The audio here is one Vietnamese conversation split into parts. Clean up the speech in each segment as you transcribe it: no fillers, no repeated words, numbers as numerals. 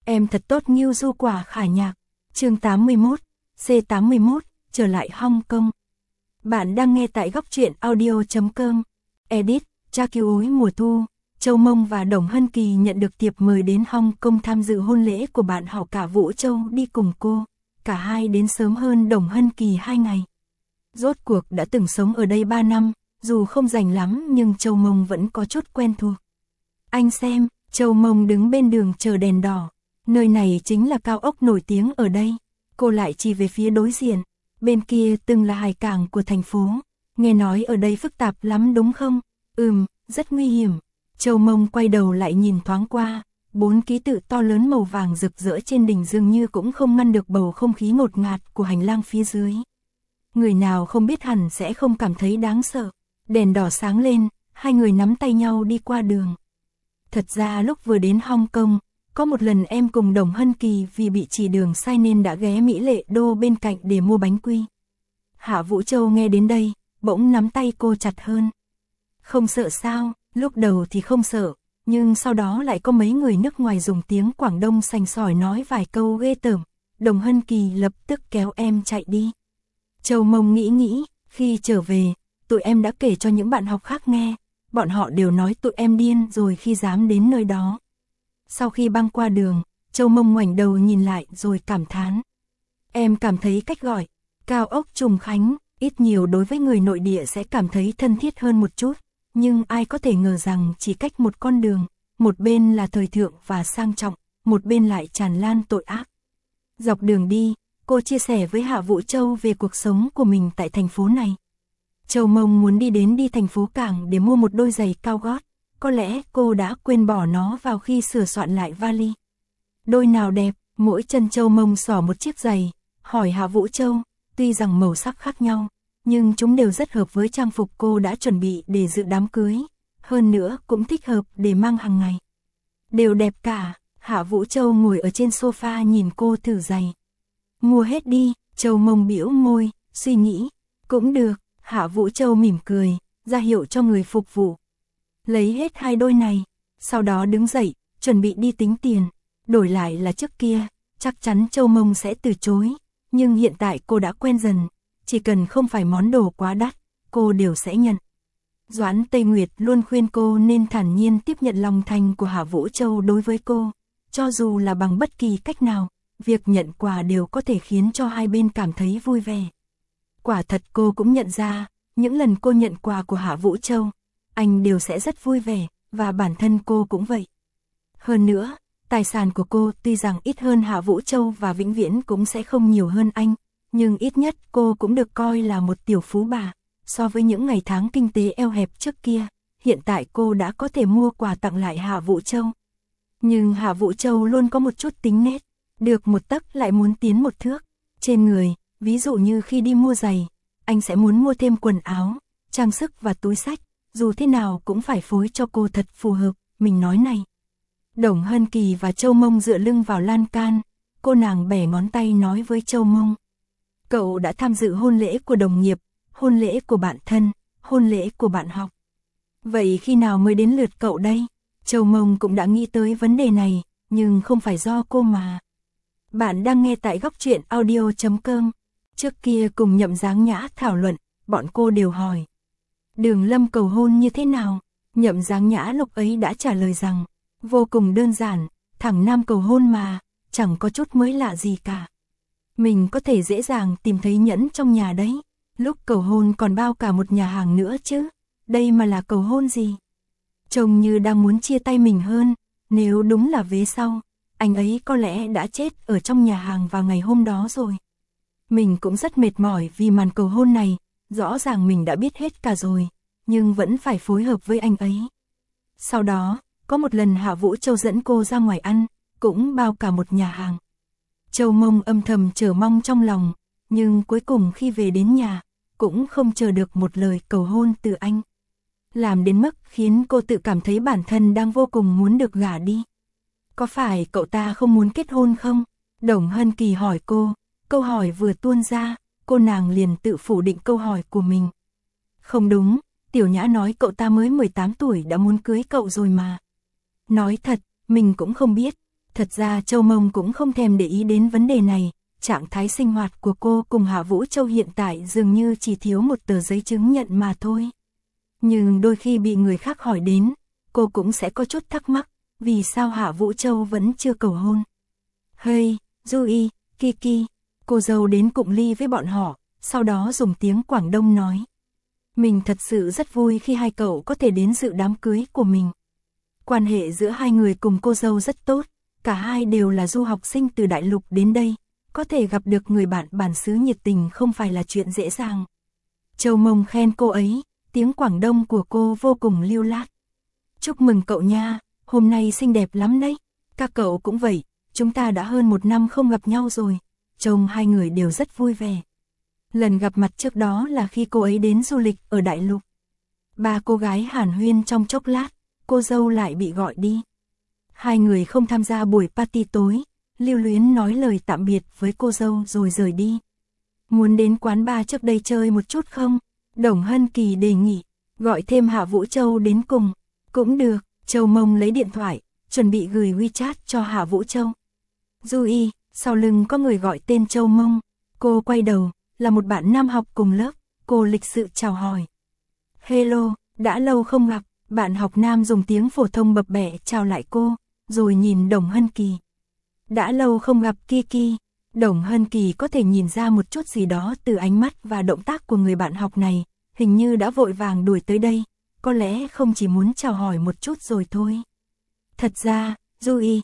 Em thật tốt Ngưu Du Quả Khả Nhạc. Chương 81, C81, trở lại Hong Kong. Bạn đang nghe tại góc truyện audio.com. Edit, Tra cứu ối mùa thu. Châu Mông và Đồng Hân Kỳ nhận được thiệp mời đến Hong Kong tham dự hôn lễ của bạn họ cả Vũ Châu đi cùng cô. Cả hai đến sớm hơn Đồng Hân Kỳ 2 ngày. Rốt cuộc đã từng sống ở đây 3 năm, dù không rành lắm nhưng Châu Mông vẫn có chút quen thuộc. Anh xem, Châu Mông đứng bên đường chờ đèn đỏ. Nơi này chính là cao ốc nổi tiếng ở đây. Cô lại chỉ về phía đối diện. Bên kia từng là hải cảng của thành phố. Nghe nói ở đây phức tạp lắm đúng không? Rất nguy hiểm. Châu Mông quay đầu lại nhìn thoáng qua. 4 ký tự to lớn màu vàng rực rỡ trên đỉnh dường như cũng không ngăn được bầu không khí ngột ngạt của hành lang phía dưới. Người nào không biết hẳn sẽ không cảm thấy đáng sợ. Đèn đỏ sáng lên, hai người nắm tay nhau đi qua đường. Thật ra lúc vừa đến Hong Kong, có một lần em cùng Đồng Hân Kỳ vì bị chỉ đường sai nên đã ghé Mỹ Lệ Đô bên cạnh để mua bánh quy. Hạ Vũ Châu nghe đến đây, bỗng nắm tay cô chặt hơn. Không sợ sao? Lúc đầu thì không sợ, nhưng sau đó lại có mấy người nước ngoài dùng tiếng Quảng Đông sành sỏi nói vài câu ghê tởm. Đồng Hân Kỳ lập tức kéo em chạy đi. Châu Mông nghĩ, khi trở về, tụi em đã kể cho những bạn học khác nghe. Bọn họ đều nói tụi em điên rồi khi dám đến nơi đó. Sau khi băng qua đường, Châu Mông ngoảnh đầu nhìn lại rồi cảm thán. Em cảm thấy cách gọi cao ốc Trùng Khánh, ít nhiều đối với người nội địa sẽ cảm thấy thân thiết hơn một chút. Nhưng ai có thể ngờ rằng chỉ cách một con đường, một bên là thời thượng và sang trọng, một bên lại tràn lan tội ác. Dọc đường đi, cô chia sẻ với Hạ Vũ Châu về cuộc sống của mình tại thành phố này. Châu Mông muốn đi thành phố Cảng để mua một đôi giày cao gót. Có lẽ cô đã quên bỏ nó vào khi sửa soạn lại vali. Đôi nào đẹp, mỗi chân Châu Mông xỏ một chiếc giày, hỏi Hạ Vũ Châu, tuy rằng màu sắc khác nhau, nhưng chúng đều rất hợp với trang phục cô đã chuẩn bị để dự đám cưới, hơn nữa cũng thích hợp để mang hàng ngày. Đều đẹp cả, Hạ Vũ Châu ngồi ở trên sofa nhìn cô thử giày. Mua hết đi, Châu Mông bĩu môi, suy nghĩ, cũng được, Hạ Vũ Châu mỉm cười, ra hiệu cho người phục vụ. Lấy hết 2 đôi này, sau đó đứng dậy, chuẩn bị đi tính tiền, đổi lại là trước kia, chắc chắn Châu Mông sẽ từ chối, nhưng hiện tại cô đã quen dần, chỉ cần không phải món đồ quá đắt, cô đều sẽ nhận. Doãn Tây Nguyệt luôn khuyên cô nên thản nhiên tiếp nhận lòng thành của Hạ Vũ Châu đối với cô, cho dù là bằng bất kỳ cách nào, việc nhận quà đều có thể khiến cho hai bên cảm thấy vui vẻ. Quả thật cô cũng nhận ra, những lần cô nhận quà của Hạ Vũ Châu, anh đều sẽ rất vui vẻ, và bản thân cô cũng vậy. Hơn nữa, tài sản của cô tuy rằng ít hơn Hạ Vũ Châu và vĩnh viễn cũng sẽ không nhiều hơn anh, nhưng ít nhất cô cũng được coi là một tiểu phú bà. So với những ngày tháng kinh tế eo hẹp trước kia, hiện tại cô đã có thể mua quà tặng lại Hạ Vũ Châu. Nhưng Hạ Vũ Châu luôn có một chút tính nết, được một tấc lại muốn tiến một thước. Trên người, ví dụ như khi đi mua giày, anh sẽ muốn mua thêm quần áo, trang sức và túi xách, dù thế nào cũng phải phối cho cô thật phù hợp, mình nói này. Đồng Hân Kỳ và Châu Mông dựa lưng vào lan can, cô nàng bẻ ngón tay nói với Châu Mông. Cậu đã tham dự hôn lễ của đồng nghiệp, hôn lễ của bạn thân, hôn lễ của bạn học. Vậy khi nào mới đến lượt cậu đây? Châu Mông cũng đã nghĩ tới vấn đề này, nhưng không phải do cô mà. Bạn đang nghe tại góc truyện audio.com. Trước kia cùng Nhậm Dáng Nhã thảo luận, bọn cô đều hỏi. Đường Lâm cầu hôn như thế nào? Nhậm Dáng Nhã lúc ấy đã trả lời rằng, vô cùng đơn giản, thằng nam cầu hôn mà, chẳng có chút mới lạ gì cả. Mình có thể dễ dàng tìm thấy nhẫn trong nhà đấy. Lúc cầu hôn còn bao cả một nhà hàng nữa chứ. Đây mà là cầu hôn gì? Trông như đang muốn chia tay mình hơn. Nếu đúng là vế sau, anh ấy có lẽ đã chết ở trong nhà hàng vào ngày hôm đó rồi. Mình cũng rất mệt mỏi vì màn cầu hôn này. Rõ ràng mình đã biết hết cả rồi, nhưng vẫn phải phối hợp với anh ấy. Sau đó, có một lần Hạ Vũ Châu dẫn cô ra ngoài ăn, cũng bao cả một nhà hàng. Châu Mông âm thầm chờ mong trong lòng, nhưng cuối cùng khi về đến nhà, cũng không chờ được một lời cầu hôn từ anh. Làm đến mức khiến cô tự cảm thấy bản thân đang vô cùng muốn được gả đi. Có phải cậu ta không muốn kết hôn không? Đồng Hân Kỳ hỏi cô, câu hỏi vừa tuôn ra, cô nàng liền tự phủ định câu hỏi của mình. Không đúng, Tiểu Nhã nói cậu ta mới 18 tuổi đã muốn cưới cậu rồi mà. Nói thật, mình cũng không biết. Thật ra Châu Mông cũng không thèm để ý đến vấn đề này, trạng thái sinh hoạt của cô cùng Hạ Vũ Châu hiện tại dường như chỉ thiếu một tờ giấy chứng nhận mà thôi. Nhưng đôi khi bị người khác hỏi đến, cô cũng sẽ có chút thắc mắc, vì sao Hạ Vũ Châu vẫn chưa cầu hôn. Hey, Duy, Kiki, cô dâu đến cụng ly với bọn họ, sau đó dùng tiếng Quảng Đông nói. Mình thật sự rất vui khi hai cậu có thể đến dự đám cưới của mình. Quan hệ giữa hai người cùng cô dâu rất tốt, cả hai đều là du học sinh từ đại lục đến đây, có thể gặp được người bạn bản xứ nhiệt tình không phải là chuyện dễ dàng. Châu Mông khen cô ấy, tiếng Quảng Đông của cô vô cùng lưu loát. Chúc mừng cậu nha, hôm nay xinh đẹp lắm đấy, các cậu cũng vậy, chúng ta đã hơn 1 năm không gặp nhau rồi, trông hai người đều rất vui vẻ. Lần gặp mặt trước đó là khi cô ấy đến du lịch ở đại lục. Ba cô gái hàn huyên trong chốc lát, cô dâu lại bị gọi đi. Hai người không tham gia buổi party tối, lưu luyến nói lời tạm biệt với cô dâu rồi rời đi. Muốn đến quán bar trước đây chơi một chút không? Đồng Hân Kỳ đề nghị, gọi thêm Hạ Vũ Châu đến cùng. Cũng được, Châu Mông lấy điện thoại, chuẩn bị gửi WeChat cho Hạ Vũ Châu. Duy, sau lưng có người gọi tên Châu Mông. Cô quay đầu, là một bạn nam học cùng lớp, cô lịch sự chào hỏi. Hello, đã lâu không gặp, bạn học nam dùng tiếng phổ thông bập bẹ chào lại cô, rồi nhìn Đồng Hân Kỳ. Đã lâu không gặp Kiki, Đồng Hân Kỳ có thể nhìn ra một chút gì đó từ ánh mắt và động tác của người bạn học này, hình như đã vội vàng đuổi tới đây, có lẽ không chỉ muốn chào hỏi một chút rồi thôi. Thật ra, Duy,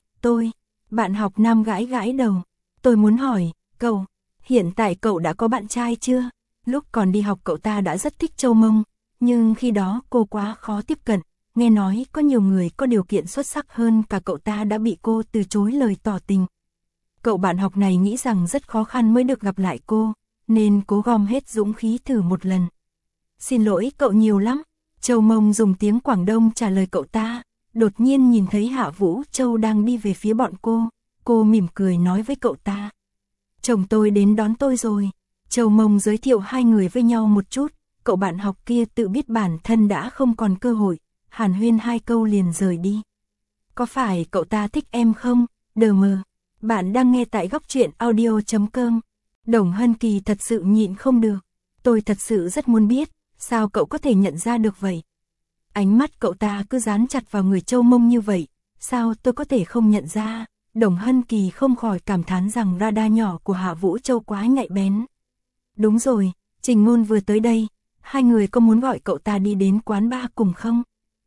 bạn học nam gãi gãi đầu, tôi muốn hỏi, cậu, hiện tại cậu đã có bạn trai chưa? Lúc còn đi học cậu ta đã rất thích Châu Mông, nhưng khi đó cô quá khó tiếp cận, nghe nói có nhiều người có điều kiện xuất sắc hơn cả cậu ta đã bị cô từ chối lời tỏ tình. Cậu bạn học này nghĩ rằng rất khó khăn mới được gặp lại cô, nên cố gom hết dũng khí thử một lần. Xin lỗi cậu nhiều lắm, Châu Mông dùng tiếng Quảng Đông trả lời cậu ta, đột nhiên nhìn thấy Hạ Vũ Châu đang đi về phía bọn cô mỉm cười nói với cậu ta. Chồng tôi đến đón tôi rồi. Châu Mông giới thiệu hai người với nhau một chút, cậu bạn học kia tự biết bản thân đã không còn cơ hội, hàn huyên 2 câu liền rời đi. Có phải cậu ta thích em không? Đờ mờ. Bạn đang nghe tại góc truyện audio.com. Đồng Hân Kỳ thật sự nhịn không được. Tôi thật sự rất muốn biết, sao cậu có thể nhận ra được vậy? Ánh mắt cậu ta cứ dán chặt vào người Châu Mông như vậy, sao tôi có thể không nhận ra? Đồng Hân Kỳ không khỏi cảm thán rằng radar nhỏ của Hạ Vũ Châu quá nhạy bén. Đúng rồi, Trình Ngôn vừa tới đây, hai người có muốn gọi cậu ta đi đến quán bar cùng không?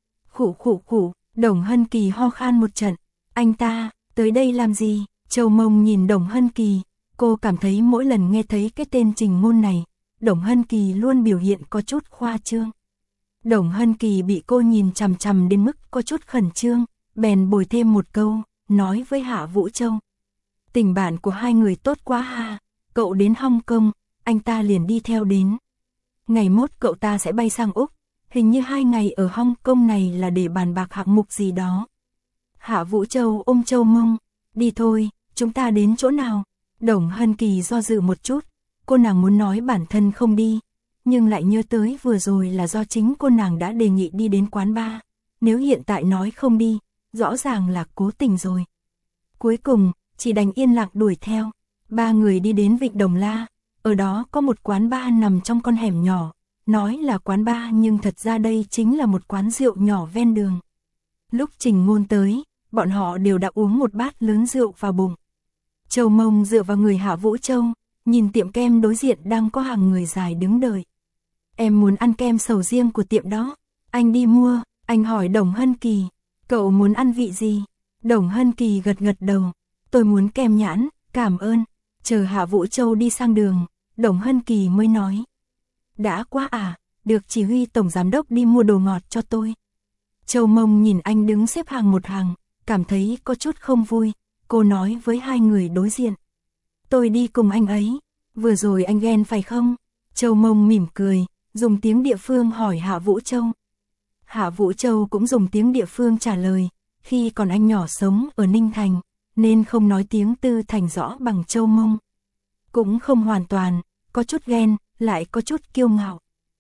Khụ, Đồng Hân Kỳ ho khan một trận. Anh ta, tới đây làm gì? Châu Mông nhìn Đồng Hân Kỳ, cô cảm thấy mỗi lần nghe thấy cái tên Trình Ngôn này, Đồng Hân Kỳ luôn biểu hiện có chút khoa trương. Đồng Hân Kỳ bị cô nhìn chằm chằm đến mức có chút khẩn trương, bèn bồi thêm một câu, nói với Hạ Vũ Châu. Tình bạn của hai người tốt quá ha, cậu đến Hong Kong, anh ta liền đi theo đến. Ngày mốt cậu ta sẽ bay sang Úc, hình như 2 ngày ở Hong Kong này là để bàn bạc hạng mục gì đó. Hạ Vũ Châu ôm Châu Mông, đi thôi, chúng ta đến chỗ nào? Đồng Hân Kỳ do dự một chút, cô nàng muốn nói bản thân không đi, nhưng lại nhớ tới vừa rồi là do chính cô nàng đã đề nghị đi đến quán bar, nếu hiện tại nói không đi, rõ ràng là cố tình rồi. Cuối cùng, chỉ đành yên lặng đuổi theo. 3 người đi đến Vịnh Đồng La, ở đó có một quán bar nằm trong con hẻm nhỏ, nói là quán bar nhưng thật ra đây chính là một quán rượu nhỏ ven đường. Lúc Trình Ngôn tới, bọn họ đều đã uống một bát lớn rượu vào bụng. Châu Mông dựa vào người Hạ Vũ Châu, nhìn tiệm kem đối diện đang có hàng người dài đứng đợi. Em muốn ăn kem sầu riêng của tiệm đó, anh đi mua, anh hỏi Đồng Hân Kỳ, cậu muốn ăn vị gì? Đồng Hân Kỳ gật gật đầu, tôi muốn kem nhãn, cảm ơn. Chờ Hạ Vũ Châu đi sang đường, Đồng Hân Kỳ mới nói. Đã quá à, được chỉ huy tổng giám đốc đi mua đồ ngọt cho tôi. Châu Mông nhìn anh đứng xếp hàng một hàng, cảm thấy có chút không vui, cô nói với hai người đối diện. Tôi đi cùng anh ấy, vừa rồi anh ghen phải không? Châu Mông mỉm cười, dùng tiếng địa phương hỏi Hạ Vũ Châu. Hạ Vũ Châu cũng dùng tiếng địa phương trả lời, khi còn anh nhỏ sống ở Ninh Thành, nên không nói tiếng Tư Thành rõ bằng Châu Mông. Cũng không hoàn toàn, có chút ghen, lại có chút kiêu ngạo.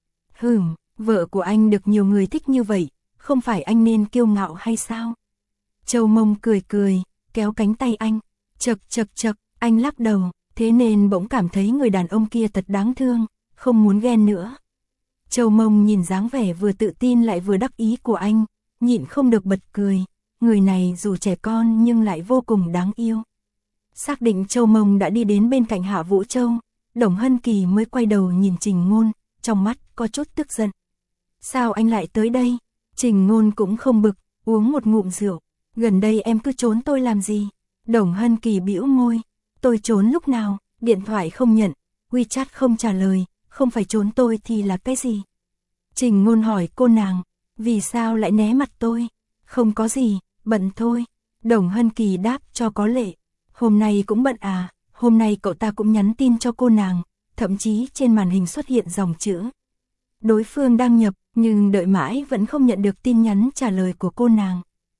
Vợ của anh được nhiều người thích như vậy, không phải anh nên kiêu ngạo hay sao? Châu Mông cười cười, kéo cánh tay anh. Chậc chậc chậc, anh lắc đầu, thế nên bỗng cảm thấy người đàn ông kia thật đáng thương, không muốn ghen nữa. Châu Mông nhìn dáng vẻ vừa tự tin lại vừa đắc ý của anh, nhịn không được bật cười, người này dù trẻ con nhưng lại vô cùng đáng yêu. Xác định Châu Mông đã đi đến bên cạnh Hạ Vũ Châu, Đồng Hân Kỳ mới quay đầu nhìn Trình Ngôn, trong mắt có chút tức giận. Sao anh lại tới đây? Trình Ngôn cũng không bực, uống một ngụm rượu. Gần đây em cứ trốn tôi làm gì? Đồng Hân Kỳ bĩu môi. Tôi trốn lúc nào? Điện thoại không nhận, WeChat không trả lời, không phải trốn tôi thì là cái gì? Trình Ngôn hỏi cô nàng, vì sao lại né mặt tôi? Không có gì, bận thôi. Đồng Hân Kỳ đáp cho có lệ. Hôm nay cũng bận à? Hôm nay cậu ta cũng nhắn tin cho cô nàng, thậm chí trên màn hình xuất hiện dòng chữ. Đối phương đăng nhập, nhưng đợi mãi vẫn không nhận được tin nhắn trả lời của cô nàng.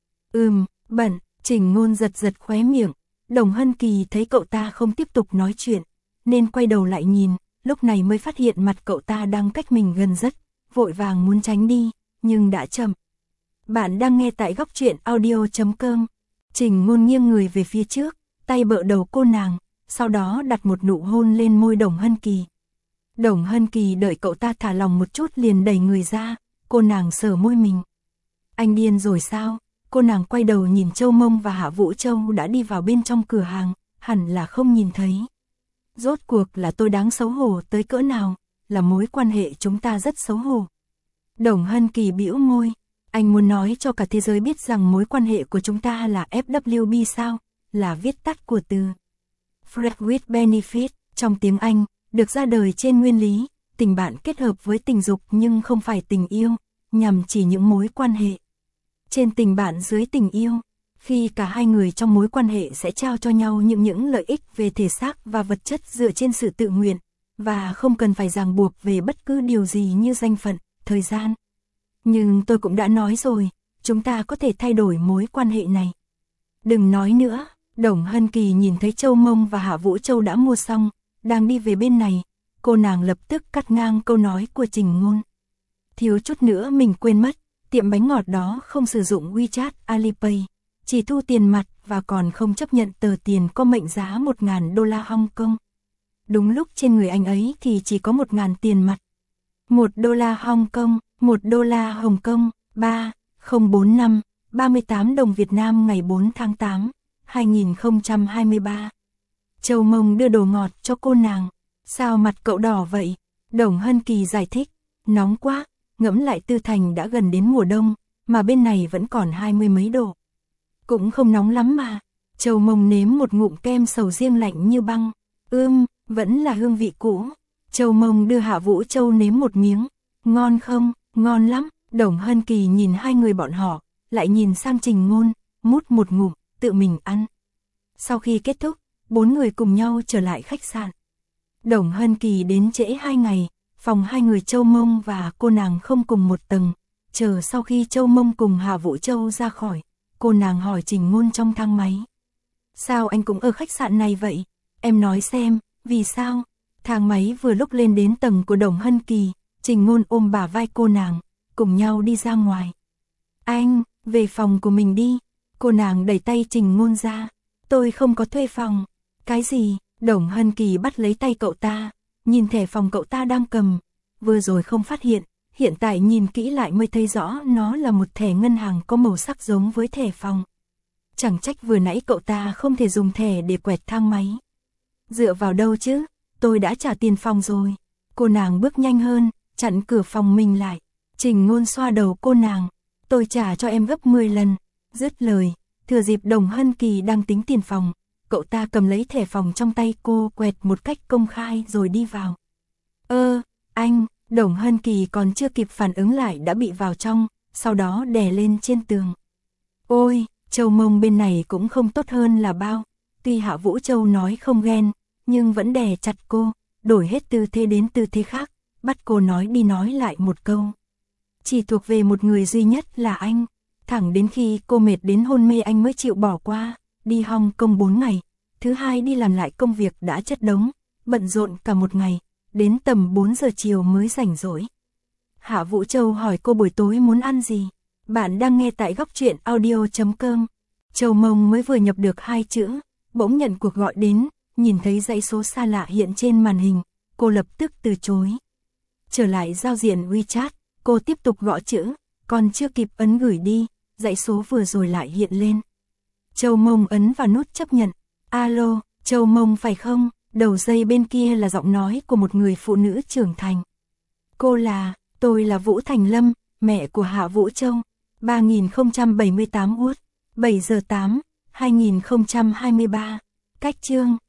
Bận, Trình Ngôn giật giật khóe miệng. Đồng Hân Kỳ thấy cậu ta không tiếp tục nói chuyện, nên quay đầu lại nhìn, lúc này mới phát hiện mặt cậu ta đang cách mình gần rất, vội vàng muốn tránh đi, nhưng đã chậm. Bạn đang nghe tại góc truyện audio.com. Trình Ngôn nghiêng người về phía trước, tay bợ đầu cô nàng, sau đó đặt một nụ hôn lên môi Đồng Hân Kỳ. Đồng Hân Kỳ đợi cậu ta thả lòng một chút liền đẩy người ra, cô nàng sờ môi mình. Anh điên rồi sao? Cô nàng quay đầu nhìn Châu Mông và Hạ Vũ Châu đã đi vào bên trong cửa hàng, hẳn là không nhìn thấy. Rốt cuộc là tôi đáng xấu hổ tới cỡ nào, là mối quan hệ chúng ta rất xấu hổ. Đồng Hân Kỳ bĩu môi, anh muốn nói cho cả thế giới biết rằng mối quan hệ của chúng ta là FWB sao, là viết tắt của từ Friends with Benefit, trong tiếng Anh, được ra đời trên nguyên lý, tình bạn kết hợp với tình dục nhưng không phải tình yêu, nhằm chỉ những mối quan hệ trên tình bạn dưới tình yêu, khi cả hai người trong mối quan hệ sẽ trao cho nhau những lợi ích về thể xác và vật chất dựa trên sự tự nguyện, và không cần phải ràng buộc về bất cứ điều gì như danh phận, thời gian. Nhưng tôi cũng đã nói rồi, chúng ta có thể thay đổi mối quan hệ này. Đừng nói nữa, Đồng Hân Kỳ nhìn thấy Châu Mông và Hạ Vũ Châu đã mua xong, đang đi về bên này, cô nàng lập tức cắt ngang câu nói của Trình Ngôn. Thiếu chút nữa mình quên mất, tiệm bánh ngọt đó không sử dụng WeChat Alipay, chỉ thu tiền mặt và còn không chấp nhận tờ tiền có mệnh giá 1.000 đô la Hong Kong. Đúng lúc trên người anh ấy thì chỉ có 1.000 tiền mặt. 1 đô la Hong Kong, 1 đô la Hồng Kông, 3045, 38 đồng Việt Nam ngày 4 tháng 8, 2023. Châu Mông đưa đồ ngọt cho cô nàng. Sao mặt cậu đỏ vậy? Đồng Hân Kỳ giải thích, nóng quá, ngẫm lại Tư Thành đã gần đến mùa đông, mà bên này vẫn còn 20 mấy độ. Cũng không nóng lắm mà. Châu Mông nếm một ngụm kem sầu riêng lạnh như băng. Vẫn là hương vị cũ. Châu Mông đưa Hạ Vũ Châu nếm một miếng. Ngon không? Ngon lắm. Đồng Hân Kỳ nhìn hai người bọn họ, lại nhìn sang Trình Ngôn, mút một ngụm, tự mình ăn. Sau khi kết thúc, 4 người cùng nhau trở lại khách sạn. Đồng Hân Kỳ đến trễ 2 ngày, phòng hai người Châu Mông và cô nàng không cùng một tầng. Chờ sau khi Châu Mông cùng Hạ Vũ Châu ra khỏi, cô nàng hỏi Trình Ngôn trong thang máy. Sao anh cũng ở khách sạn này vậy? Em nói xem, vì sao? Thang máy vừa lúc lên đến tầng của Đồng Hân Kỳ, Trình Ngôn ôm bả vai cô nàng, cùng nhau đi ra ngoài. Anh, về phòng của mình đi. Cô nàng đẩy tay Trình Ngôn ra. Tôi không có thuê phòng. Cái gì? Đồng Hân Kỳ bắt lấy tay cậu ta, nhìn thẻ phòng cậu ta đang cầm. Vừa rồi không phát hiện, hiện tại nhìn kỹ lại mới thấy rõ nó là một thẻ ngân hàng có màu sắc giống với thẻ phòng. Chẳng trách vừa nãy cậu ta không thể dùng thẻ để quẹt thang máy. Dựa vào đâu chứ? Tôi đã trả tiền phòng rồi. Cô nàng bước nhanh hơn, chặn cửa phòng mình lại. Trình Ngôn xoa đầu cô nàng. Tôi trả cho em gấp 10 lần. Dứt lời, thừa dịp Đồng Hân Kỳ đang tính tiền phòng, cậu ta cầm lấy thẻ phòng trong tay cô quẹt một cách công khai rồi đi vào. Anh, Đồng Hân Kỳ còn chưa kịp phản ứng lại đã bị vào trong, sau đó đè lên trên tường. Ôi, Châu Mông bên này cũng không tốt hơn là bao. Tuy Hạ Vũ Châu nói không ghen, nhưng vẫn đè chặt cô, đổi hết tư thế đến tư thế khác, bắt cô nói đi nói lại một câu. Chỉ thuộc về một người duy nhất là anh. Thẳng đến khi cô mệt đến hôn mê anh mới chịu bỏ qua, đi Hong Kong 4 ngày, thứ hai đi làm lại công việc đã chất đống, bận rộn cả một ngày, đến tầm 4 giờ chiều mới rảnh rỗi. Hạ Vũ Châu hỏi cô buổi tối muốn ăn gì? Bạn đang nghe tại góc truyện audio.com. Châu Mông mới vừa nhập được 2 chữ, bỗng nhận cuộc gọi đến, nhìn thấy dãy số xa lạ hiện trên màn hình, cô lập tức từ chối. Trở lại giao diện WeChat, cô tiếp tục gõ chữ, còn chưa kịp ấn gửi đi, dãy số vừa rồi lại hiện lên. Châu Mông ấn vào nút chấp nhận. Alo, Châu Mông phải không? Đầu dây bên kia là giọng nói của một người phụ nữ trưởng thành. Tôi là Vũ Thành Lâm, mẹ của Hạ Vũ Châu. 3078 Út, 7 giờ 8, 2023. Cách chương